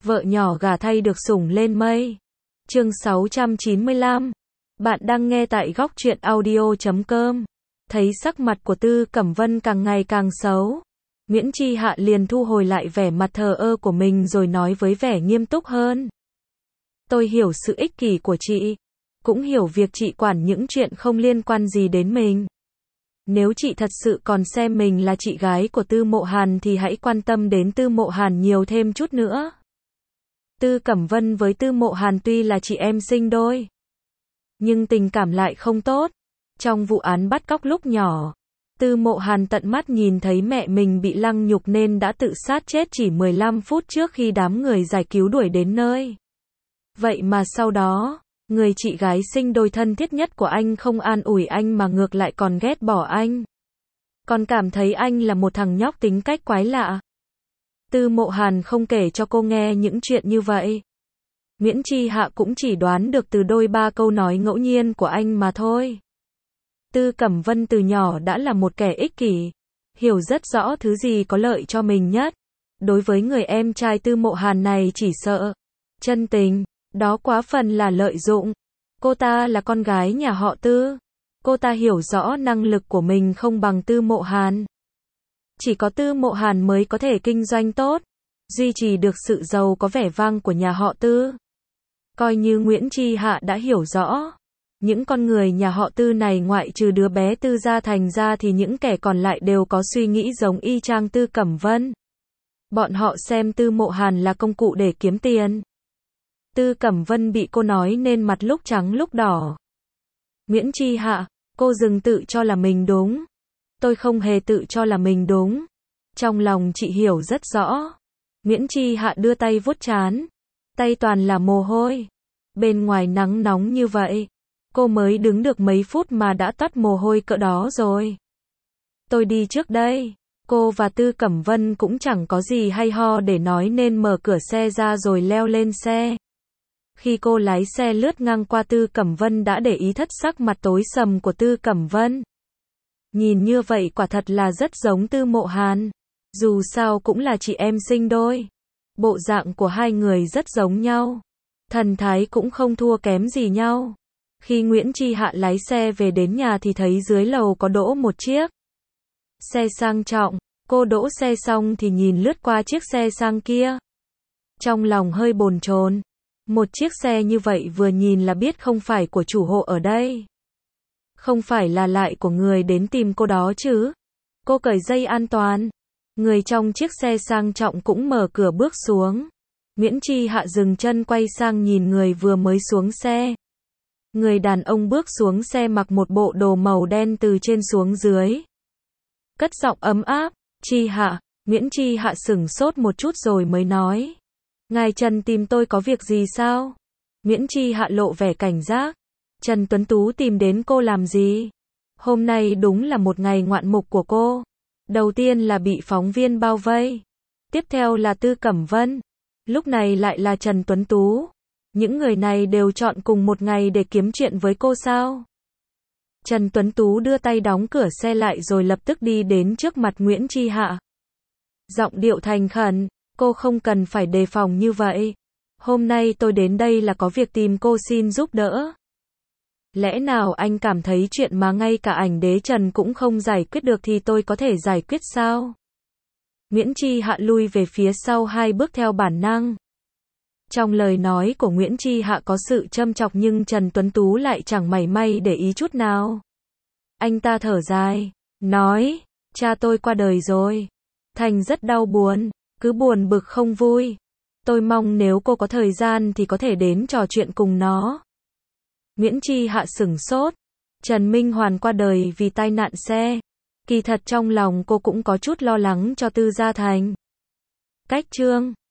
Vợ nhỏ gả thay được sủng lên mây. Chương 695. Bạn đang nghe tại góc truyện audio.com. Thấy sắc mặt của Tư Cẩm Vân càng ngày càng xấu, Nguyễn Chi Hạ liền thu hồi lại vẻ mặt thờ ơ của mình rồi nói với vẻ nghiêm túc hơn. Tôi hiểu sự ích kỷ của chị, cũng hiểu việc chị quản những chuyện không liên quan gì đến mình. Nếu chị thật sự còn xem mình là chị gái của Tư Mộ Hàn thì hãy quan tâm đến Tư Mộ Hàn nhiều thêm chút nữa. Tư Cẩm Vân với Tư Mộ Hàn tuy là chị em sinh đôi, nhưng tình cảm lại không tốt. Trong vụ án bắt cóc lúc nhỏ, Tư Mộ Hàn tận mắt nhìn thấy mẹ mình bị lăng nhục nên đã tự sát chết chỉ 15 phút trước khi đám người giải cứu đuổi đến nơi. Vậy mà sau đó, người chị gái sinh đôi thân thiết nhất của anh không an ủi anh mà ngược lại còn ghét bỏ anh. Còn cảm thấy anh là một thằng nhóc tính cách quái lạ. Tư Mộ Hàn không kể cho cô nghe những chuyện như vậy. Nguyễn Chi Hạ cũng chỉ đoán được từ đôi ba câu nói ngẫu nhiên của anh mà thôi. Tư Cẩm Vân từ nhỏ đã là một kẻ ích kỷ, hiểu rất rõ thứ gì có lợi cho mình nhất. Đối với người em trai Tư Mộ Hàn này chỉ sợ chân tình, đó quá phần là lợi dụng. Cô ta là con gái nhà họ Tư. Cô ta hiểu rõ năng lực của mình không bằng Tư Mộ Hàn. Chỉ có Tư Mộ Hàn mới có thể kinh doanh tốt, duy trì được sự giàu có vẻ vang của nhà họ Tư. Coi như Nguyễn Chi Hạ đã hiểu rõ, những con người nhà họ Tư này ngoại trừ đứa bé Tư Gia Thành ra thì những kẻ còn lại đều có suy nghĩ giống y chang Tư Cẩm Vân. Bọn họ xem Tư Mộ Hàn là công cụ để kiếm tiền. Tư Cẩm Vân bị cô nói nên mặt lúc trắng lúc đỏ. Nguyễn Chi Hạ, cô đừng tự cho là mình đúng. Tôi không hề tự cho là mình đúng. Trong lòng chị hiểu rất rõ. Nguyễn Chi Hạ đưa tay vuốt trán. Tay toàn là mồ hôi. Bên ngoài nắng nóng như vậy, cô mới đứng được mấy phút mà đã toát mồ hôi cỡ đó rồi. Tôi đi trước đây. Cô và Tư Cẩm Vân cũng chẳng có gì hay ho để nói nên mở cửa xe ra rồi leo lên xe. Khi cô lái xe lướt ngang qua Tư Cẩm Vân đã để ý thất sắc mặt tối sầm của Tư Cẩm Vân. Nhìn như vậy quả thật là rất giống Tư Mộ Hàn. Dù sao cũng là chị em sinh đôi. Bộ dạng của hai người rất giống nhau. Thần thái cũng không thua kém gì nhau. Khi Nguyễn Chi Hạ lái xe về đến nhà thì thấy dưới lầu có đỗ một chiếc xe sang trọng. Cô đỗ xe xong thì nhìn lướt qua chiếc xe sang kia. Trong lòng hơi bồn chồn. Một chiếc xe như vậy vừa nhìn là biết không phải của chủ hộ ở đây. Không phải là lại của người đến tìm cô đó chứ. Cô cởi dây an toàn. Người trong chiếc xe sang trọng cũng mở cửa bước xuống. Nguyễn Chi Hạ dừng chân quay sang nhìn người vừa mới xuống xe. Người đàn ông bước xuống xe mặc một bộ đồ màu đen từ trên xuống dưới. Cất giọng ấm áp, Chi Hạ. Nguyễn Chi Hạ sửng sốt một chút rồi mới nói. Ngài Trần tìm tôi có việc gì sao? Nguyễn Chi Hạ lộ vẻ cảnh giác. Trần Tuấn Tú tìm đến cô làm gì? Hôm nay đúng là một ngày ngoạn mục của cô. Đầu tiên là bị phóng viên bao vây. Tiếp theo là Tư Cẩm Vân. Lúc này lại là Trần Tuấn Tú. Những người này đều chọn cùng một ngày để kiếm chuyện với cô sao? Trần Tuấn Tú đưa tay đóng cửa xe lại rồi lập tức đi đến trước mặt Nguyễn Chi Hạ. Giọng điệu thành khẩn, cô không cần phải đề phòng như vậy. Hôm nay tôi đến đây là có việc tìm cô xin giúp đỡ. Lẽ nào anh cảm thấy chuyện mà ngay cả ảnh đế Trần cũng không giải quyết được thì tôi có thể giải quyết sao? Nguyễn Chi Hạ lui về phía sau 2 bước theo bản năng. Trong lời nói của Nguyễn Chi Hạ có sự châm chọc nhưng Trần Tuấn Tú lại chẳng mảy may để ý chút nào. Anh ta thở dài, nói, cha tôi qua đời rồi. Thành rất đau buồn, cứ buồn bực không vui. Tôi mong nếu cô có thời gian thì có thể đến trò chuyện cùng nó. Nguyễn Chi Hạ sửng sốt. Trần Minh Hoàn qua đời vì tai nạn xe. Kỳ thật trong lòng cô cũng có chút lo lắng cho Tư Gia Thành. Cách chương